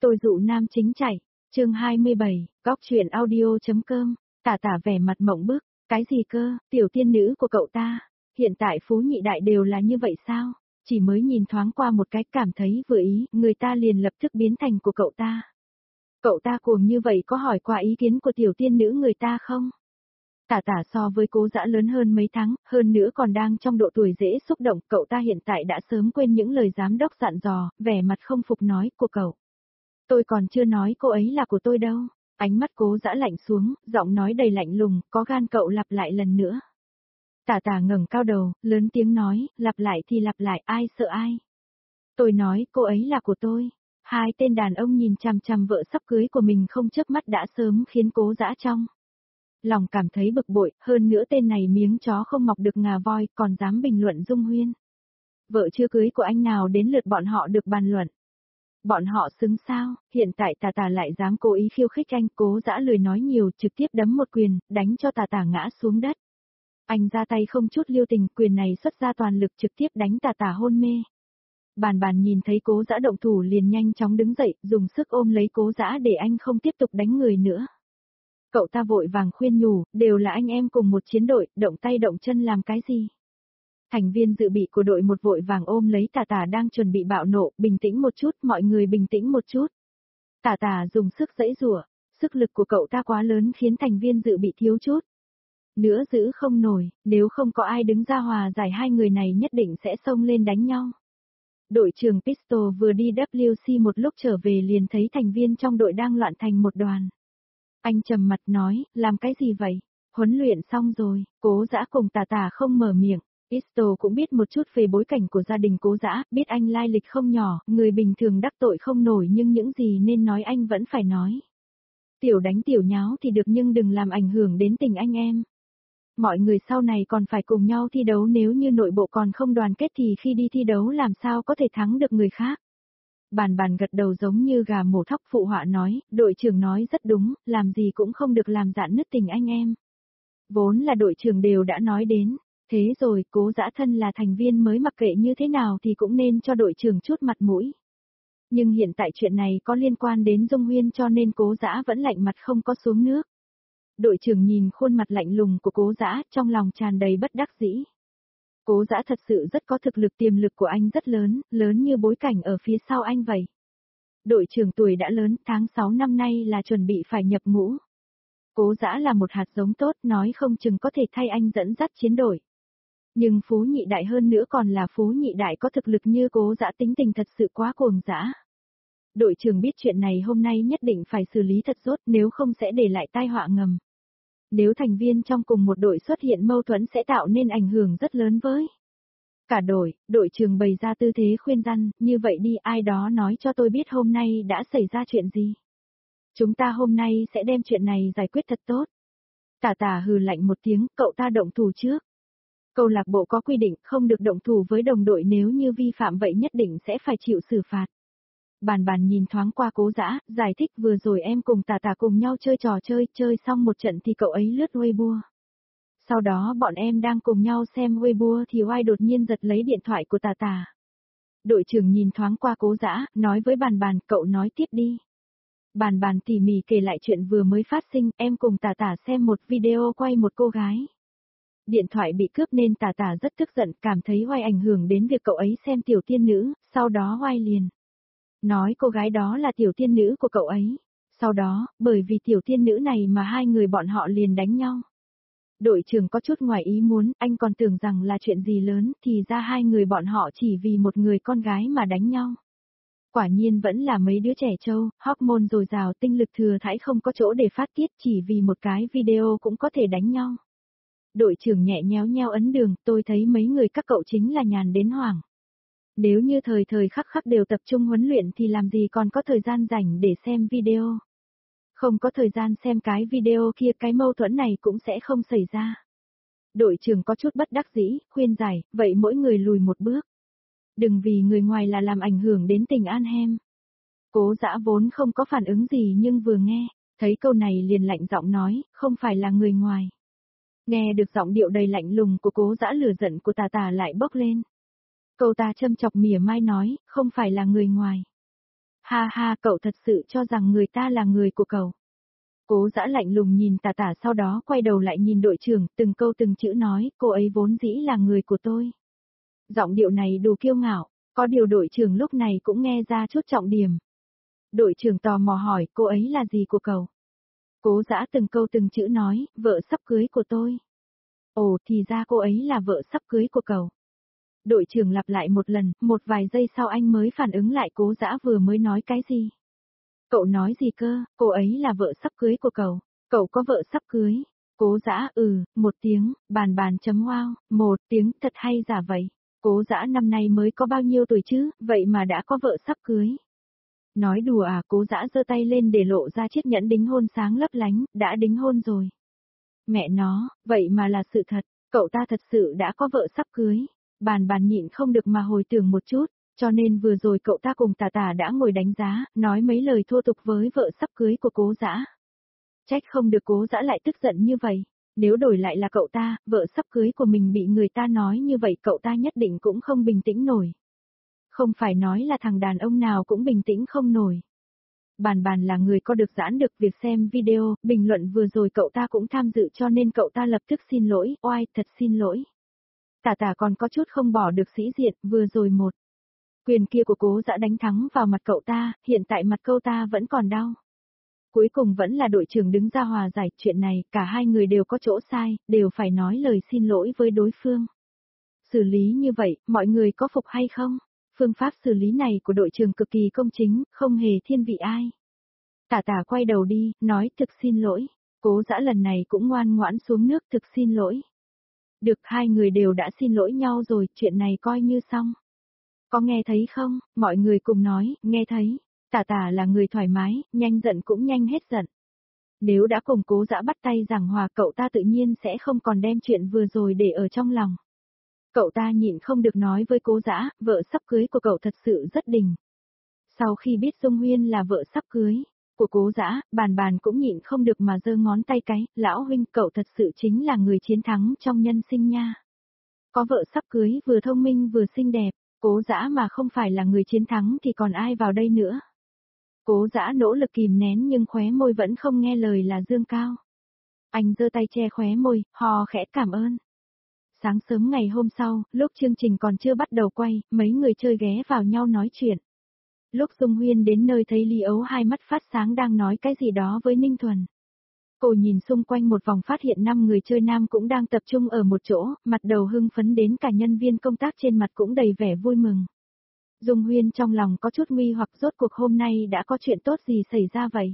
Tôi dụ nam chính chạy, chương 27, góc truyện audio.com, Tả Tả vẻ mặt mộng bức, cái gì cơ, tiểu tiên nữ của cậu ta, hiện tại phú nhị đại đều là như vậy sao? Chỉ mới nhìn thoáng qua một cái cảm thấy vừa ý, người ta liền lập tức biến thành của cậu ta. Cậu ta cuồng như vậy có hỏi qua ý kiến của tiểu tiên nữ người ta không? Tả Tả so với Cố Dã lớn hơn mấy tháng, hơn nữa còn đang trong độ tuổi dễ xúc động, cậu ta hiện tại đã sớm quên những lời giám đốc dặn dò, vẻ mặt không phục nói của cậu. Tôi còn chưa nói cô ấy là của tôi đâu. Ánh mắt Cố Dã lạnh xuống, giọng nói đầy lạnh lùng, có gan cậu lặp lại lần nữa. Tả Tả ngẩng cao đầu, lớn tiếng nói, lặp lại thì lặp lại, ai sợ ai. Tôi nói cô ấy là của tôi. Hai tên đàn ông nhìn chằm chằm vợ sắp cưới của mình không chớp mắt đã sớm khiến Cố Dã trong lòng cảm thấy bực bội, hơn nữa tên này miếng chó không mọc được ngà voi, còn dám bình luận Dung Huyên. Vợ chưa cưới của anh nào đến lượt bọn họ được bàn luận. Bọn họ xứng sao, hiện tại Tả Tả lại dám cố ý khiêu khích anh, Cố Dã lười nói nhiều, trực tiếp đấm một quyền, đánh cho Tả Tả ngã xuống đất. Anh ra tay không chút lưu tình, quyền này xuất ra toàn lực trực tiếp đánh Tả Tả hôn mê. Bàn bàn nhìn thấy Cố Dã động thủ liền nhanh chóng đứng dậy, dùng sức ôm lấy Cố Dã để anh không tiếp tục đánh người nữa. Cậu ta vội vàng khuyên nhủ, đều là anh em cùng một chiến đội, động tay động chân làm cái gì? Thành viên dự bị của đội một vội vàng ôm lấy Tả Tả đang chuẩn bị bạo nộ, bình tĩnh một chút, mọi người bình tĩnh một chút. Tả Tả dùng sức giãy giụa, sức lực của cậu ta quá lớn khiến thành viên dự bị thiếu chút nữa giữ không nổi, nếu không có ai đứng ra hòa giải hai người này nhất định sẽ xông lên đánh nhau. Đội trưởng Pistol vừa đi WC một lúc trở về liền thấy thành viên trong đội đang loạn thành một đoàn. Anh trầm mặt nói, làm cái gì vậy? Huấn luyện xong rồi, Cố Dã cùng Tả Tả không mở miệng. Pistol cũng biết một chút về bối cảnh của gia đình Cố Dã, biết anh lai lịch không nhỏ, người bình thường đắc tội không nổi nhưng những gì nên nói anh vẫn phải nói. Tiểu đánh tiểu nháo thì được nhưng đừng làm ảnh hưởng đến tình anh em. Mọi người sau này còn phải cùng nhau thi đấu, nếu như nội bộ còn không đoàn kết thì khi đi thi đấu làm sao có thể thắng được người khác. Bàn bàn gật đầu giống như gà mổ thóc, phụ họa nói, đội trưởng nói rất đúng, làm gì cũng không được làm rạn nứt tình anh em. Vốn là đội trưởng đều đã nói đến, thế rồi Cố Dã thân là thành viên mới, mặc kệ như thế nào thì cũng nên cho đội trưởng chút mặt mũi. Nhưng hiện tại chuyện này có liên quan đến Dung Huyên cho nên Cố Dã vẫn lạnh mặt không có xuống nước. Đội trưởng nhìn khuôn mặt lạnh lùng của Cố Dã, trong lòng tràn đầy bất đắc dĩ. Cố Dã thật sự rất có thực lực, tiềm lực của anh rất lớn, lớn như bối cảnh ở phía sau anh vậy. Đội trưởng tuổi đã lớn, tháng 6 năm nay là chuẩn bị phải nhập ngũ. Cố Dã là một hạt giống tốt, nói không chừng có thể thay anh dẫn dắt chiến đội. Nhưng Phú Nhị Đại hơn nữa còn là Phú Nhị Đại có thực lực như Cố Dã tính tình thật sự quá cuồng dã. Đội trưởng biết chuyện này hôm nay nhất định phải xử lý thật tốt, nếu không sẽ để lại tai họa ngầm. Nếu thành viên trong cùng một đội xuất hiện mâu thuẫn sẽ tạo nên ảnh hưởng rất lớn với cả đội trưởng bày ra tư thế khuyên răn, như vậy đi, ai đó nói cho tôi biết hôm nay đã xảy ra chuyện gì. Chúng ta hôm nay sẽ đem chuyện này giải quyết thật tốt. Tả Tả hừ lạnh một tiếng, cậu ta động thủ trước. Câu lạc bộ có quy định không được động thủ với đồng đội, nếu như vi phạm vậy nhất định sẽ phải chịu xử phạt. Bàn bàn nhìn thoáng qua Cố Dã, giải thích vừa rồi em cùng Tả Tả cùng nhau chơi trò chơi xong một trận thì cậu ấy lướt Weibo. Sau đó bọn em đang cùng nhau xem Weibo thì Oai đột nhiên giật lấy điện thoại của Tả Tả. Đội trưởng nhìn thoáng qua Cố Dã, nói với bàn bàn, cậu nói tiếp đi. Bàn bàn tỉ mỉ kể lại chuyện vừa mới phát sinh, em cùng Tả Tả xem một video quay một cô gái. Điện thoại bị cướp nên Tả Tả rất tức giận, cảm thấy Oai ảnh hưởng đến việc cậu ấy xem tiểu tiên nữ, sau đó Oai liền nói cô gái đó là tiểu tiên nữ của cậu ấy. Sau đó, bởi vì tiểu tiên nữ này mà hai người bọn họ liền đánh nhau. Đội trưởng có chút ngoài ý muốn, anh còn tưởng rằng là chuyện gì lớn, thì ra hai người bọn họ chỉ vì một người con gái mà đánh nhau. Quả nhiên vẫn là mấy đứa trẻ trâu, hormone dồi dào, tinh lực thừa thãi không có chỗ để phát tiết, chỉ vì một cái video cũng có thể đánh nhau. Đội trưởng nhẹ nhéo nheo ấn đường, tôi thấy mấy người các cậu chính là nhàn đến hoảng. Nếu như thời thời khắc khắc đều tập trung huấn luyện thì làm gì còn có thời gian rảnh để xem video. Không có thời gian xem cái video kia, cái mâu thuẫn này cũng sẽ không xảy ra. Đội trưởng có chút bất đắc dĩ, khuyên giải, vậy mỗi người lùi một bước. Đừng vì người ngoài là làm ảnh hưởng đến tình an hem. Cố Dã vốn không có phản ứng gì nhưng vừa nghe, thấy câu này liền lạnh giọng nói, không phải là người ngoài. Nghe được giọng điệu đầy lạnh lùng của Cố Dã, lửa giận của Tả Tả lại bốc lên. Cậu ta châm chọc mỉa mai nói, không phải là người ngoài. Ha ha, cậu thật sự cho rằng người ta là người của cậu. Cố Dã lạnh lùng nhìn Tả Tả, sau đó quay đầu lại nhìn đội trưởng, từng câu từng chữ nói, cô ấy vốn dĩ là người của tôi. Giọng điệu này đủ kiêu ngạo, có điều đội trưởng lúc này cũng nghe ra chút trọng điểm. Đội trưởng tò mò hỏi, cô ấy là gì của cậu? Cố Dã từng câu từng chữ nói, vợ sắp cưới của tôi. Ồ, thì ra cô ấy là vợ sắp cưới của cậu. Đội trưởng lặp lại một lần, một vài giây sau anh mới phản ứng lại Cố Dã vừa mới nói cái gì. Cậu nói gì cơ, cô ấy là vợ sắp cưới của cậu, cậu có vợ sắp cưới. Cố Dã một tiếng, bàn bàn chấm wow, một tiếng, thật hay giả vậy. Cố Dã năm nay mới có bao nhiêu tuổi chứ, vậy mà đã có vợ sắp cưới. Nói đùa à, Cố Dã giơ tay lên để lộ ra chiếc nhẫn đính hôn sáng lấp lánh, đã đính hôn rồi. Mẹ nó, vậy mà là sự thật, cậu ta thật sự đã có vợ sắp cưới. Bàn bàn nhịn không được mà hồi tưởng một chút, cho nên vừa rồi cậu ta cùng Tả Tả đã ngồi đánh giá, nói mấy lời thô tục với vợ sắp cưới của Cố Dã. Trách không được Cố Dã lại tức giận như vậy. Nếu đổi lại là cậu ta, vợ sắp cưới của mình bị người ta nói như vậy cậu ta nhất định cũng không bình tĩnh nổi. Không phải nói là thằng đàn ông nào cũng bình tĩnh không nổi. Bàn bàn là người có được giãn được việc xem video, bình luận vừa rồi cậu ta cũng tham dự cho nên cậu ta lập tức xin lỗi, oai, thật xin lỗi. Tả Tả còn có chút không bỏ được sĩ diện, vừa rồi một quyền kia của Cố Dã đánh thắng vào mặt cậu ta, hiện tại mặt cậu ta vẫn còn đau. Cuối cùng vẫn là đội trưởng đứng ra hòa giải chuyện này, cả hai người đều có chỗ sai, đều phải nói lời xin lỗi với đối phương. Xử lý như vậy, mọi người có phục hay không? Phương pháp xử lý này của đội trưởng cực kỳ công chính, không hề thiên vị ai. Tả Tả quay đầu đi, nói thực xin lỗi. Cố Dã lần này cũng ngoan ngoãn xuống nước thực xin lỗi. Được, hai người đều đã xin lỗi nhau rồi, chuyện này coi như xong. Có nghe thấy không? Mọi người cùng nói, nghe thấy. Tả Tả là người thoải mái, nhanh giận cũng nhanh hết giận. Nếu đã cùng Cố Dã bắt tay giảng hòa cậu ta tự nhiên sẽ không còn đem chuyện vừa rồi để ở trong lòng. Cậu ta nhịn không được nói với Cố Dã, vợ sắp cưới của cậu thật sự rất đỉnh. Sau khi biết Dung Huyên là vợ sắp cưới của Cố Dã, bàn bàn cũng nhịn không được mà giơ ngón tay cái, lão huynh cậu thật sự chính là người chiến thắng trong nhân sinh nha. Có vợ sắp cưới vừa thông minh vừa xinh đẹp, Cố Dã mà không phải là người chiến thắng thì còn ai vào đây nữa. Cố Dã nỗ lực kìm nén nhưng khóe môi vẫn không nghe lời là dương cao. Anh giơ tay che khóe môi, hò khẽ cảm ơn. Sáng sớm ngày hôm sau, lúc chương trình còn chưa bắt đầu quay, mấy người chơi ghé vào nhau nói chuyện. Lúc Dung Huyên đến nơi thấy Lý Ấu hai mắt phát sáng đang nói cái gì đó với Ninh Thuần. Cô nhìn xung quanh một vòng phát hiện 5 người chơi nam cũng đang tập trung ở một chỗ, mặt đầu hưng phấn đến cả nhân viên công tác trên mặt cũng đầy vẻ vui mừng. Dung Huyên trong lòng có chút nguy hoặc rốt cuộc hôm nay đã có chuyện tốt gì xảy ra vậy.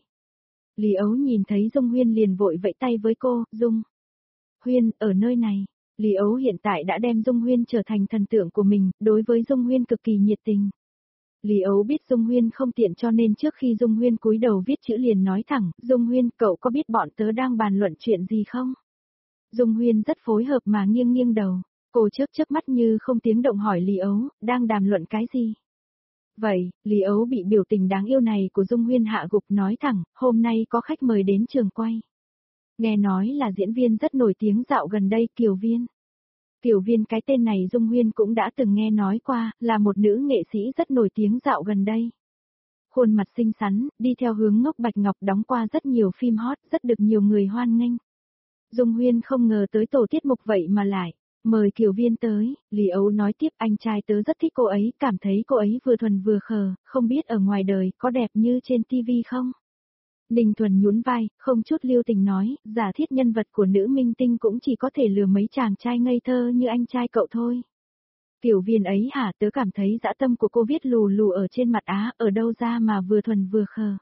Lý Ấu nhìn thấy Dung Huyên liền vội vẫy tay với cô, Dung Huyên, ở nơi này. Lý Ấu hiện tại đã đem Dung Huyên trở thành thần tượng của mình, đối với Dung Huyên cực kỳ nhiệt tình. Lý Ấu biết Dung Huyên không tiện cho nên trước khi Dung Huyên cúi đầu viết chữ liền nói thẳng, Dung Huyên cậu có biết bọn tớ đang bàn luận chuyện gì không? Dung Huyên rất phối hợp mà nghiêng nghiêng đầu, cô chớp mắt như không tiếng động hỏi Lý Ấu, đang đàm luận cái gì? Vậy, Lý Ấu bị biểu tình đáng yêu này của Dung Huyên hạ gục nói thẳng, hôm nay có khách mời đến trường quay. Nghe nói là diễn viên rất nổi tiếng dạo gần đây Kiều Viên. Kiều Viên cái tên này Dung Huyên cũng đã từng nghe nói qua, là một nữ nghệ sĩ rất nổi tiếng dạo gần đây. Khuôn mặt xinh xắn, đi theo hướng ngốc bạch ngọc đóng qua rất nhiều phim hot, rất được nhiều người hoan nghênh. Dung Huyên không ngờ tới tổ tiết mục vậy mà lại mời Kiều Viên tới, Lý Ấu nói tiếp anh trai tớ rất thích cô ấy, cảm thấy cô ấy vừa thuần vừa khờ, không biết ở ngoài đời có đẹp như trên TV không? Ninh Thuần nhún vai, không chút lưu tình nói, giả thiết nhân vật của nữ minh tinh cũng chỉ có thể lừa mấy chàng trai ngây thơ như anh trai cậu thôi. Kiều Viên ấy hả, tớ cảm thấy dã tâm của cô viết lù lù ở trên mặt á, ở đâu ra mà vừa thuần vừa khờ.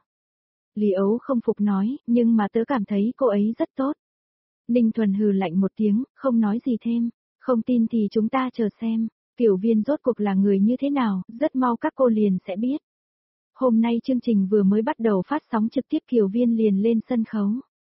Lý Ấu không phục nói, nhưng mà tớ cảm thấy cô ấy rất tốt. Ninh Thuần hừ lạnh một tiếng, không nói gì thêm, không tin thì chúng ta chờ xem, Kiều Viên rốt cuộc là người như thế nào, rất mau các cô liền sẽ biết. Hôm nay chương trình vừa mới bắt đầu phát sóng trực tiếp Kiều Viên liền lên sân khấu.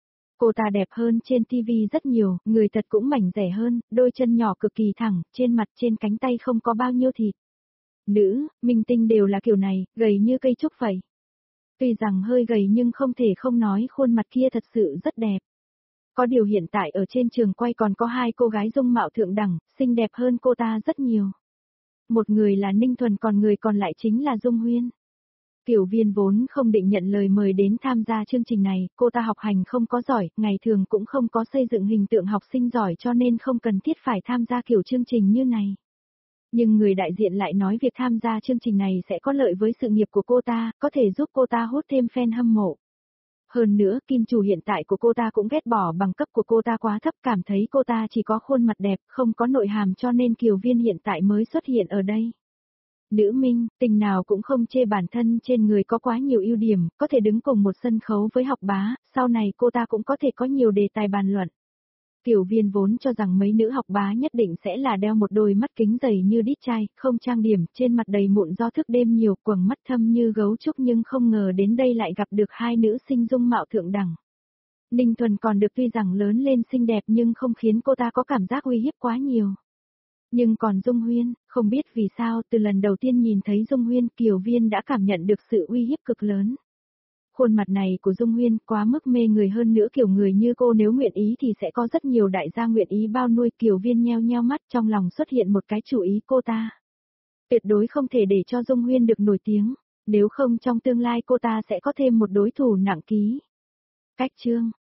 Cô ta đẹp hơn trên TV rất nhiều, người thật cũng mảnh dẻ hơn, đôi chân nhỏ cực kỳ thẳng, trên mặt trên cánh tay không có bao nhiêu thịt. Nữ, minh tinh đều là kiểu này, gầy như cây trúc vậy. Tuy rằng hơi gầy nhưng không thể không nói khuôn mặt kia thật sự rất đẹp. Có điều hiện tại ở trên trường quay còn có hai cô gái dung mạo thượng đẳng, xinh đẹp hơn cô ta rất nhiều. Một người là Ninh Thuần còn người còn lại chính là Dung Huyên. Kiều Viên vốn không định nhận lời mời đến tham gia chương trình này, cô ta học hành không có giỏi, ngày thường cũng không có xây dựng hình tượng học sinh giỏi cho nên không cần thiết phải tham gia kiểu chương trình như này. Nhưng người đại diện lại nói việc tham gia chương trình này sẽ có lợi với sự nghiệp của cô ta, có thể giúp cô ta hút thêm fan hâm mộ. Hơn nữa, kim chủ hiện tại của cô ta cũng ghét bỏ bằng cấp của cô ta quá thấp, cảm thấy cô ta chỉ có khuôn mặt đẹp, không có nội hàm cho nên Kiều Viên hiện tại mới xuất hiện ở đây. Nữ minh, tình nào cũng không chê bản thân trên người có quá nhiều ưu điểm, có thể đứng cùng một sân khấu với học bá, sau này cô ta cũng có thể có nhiều đề tài bàn luận. Kiều Viên vốn cho rằng mấy nữ học bá nhất định sẽ là đeo một đôi mắt kính dày như đít chai, không trang điểm, trên mặt đầy mụn do thức đêm nhiều, quầng mắt thâm như gấu trúc, nhưng không ngờ đến đây lại gặp được hai nữ sinh dung mạo thượng đẳng. Ninh Thuần còn được, tuy rằng lớn lên xinh đẹp nhưng không khiến cô ta có cảm giác uy hiếp quá nhiều. Nhưng còn Dung Huyên, không biết vì sao từ lần đầu tiên nhìn thấy Dung Huyên, Kiều Viên đã cảm nhận được sự uy hiếp cực lớn. Khuôn mặt này của Dung Huyên quá mức mê người, hơn nữa kiểu người như cô nếu nguyện ý thì sẽ có rất nhiều đại gia nguyện ý bao nuôi. Kiều Viên nheo nheo mắt, trong lòng xuất hiện một cái chủ ý, cô ta tuyệt đối không thể để cho Dung Huyên được nổi tiếng, nếu không trong tương lai cô ta sẽ có thêm một đối thủ nặng ký. Cách chương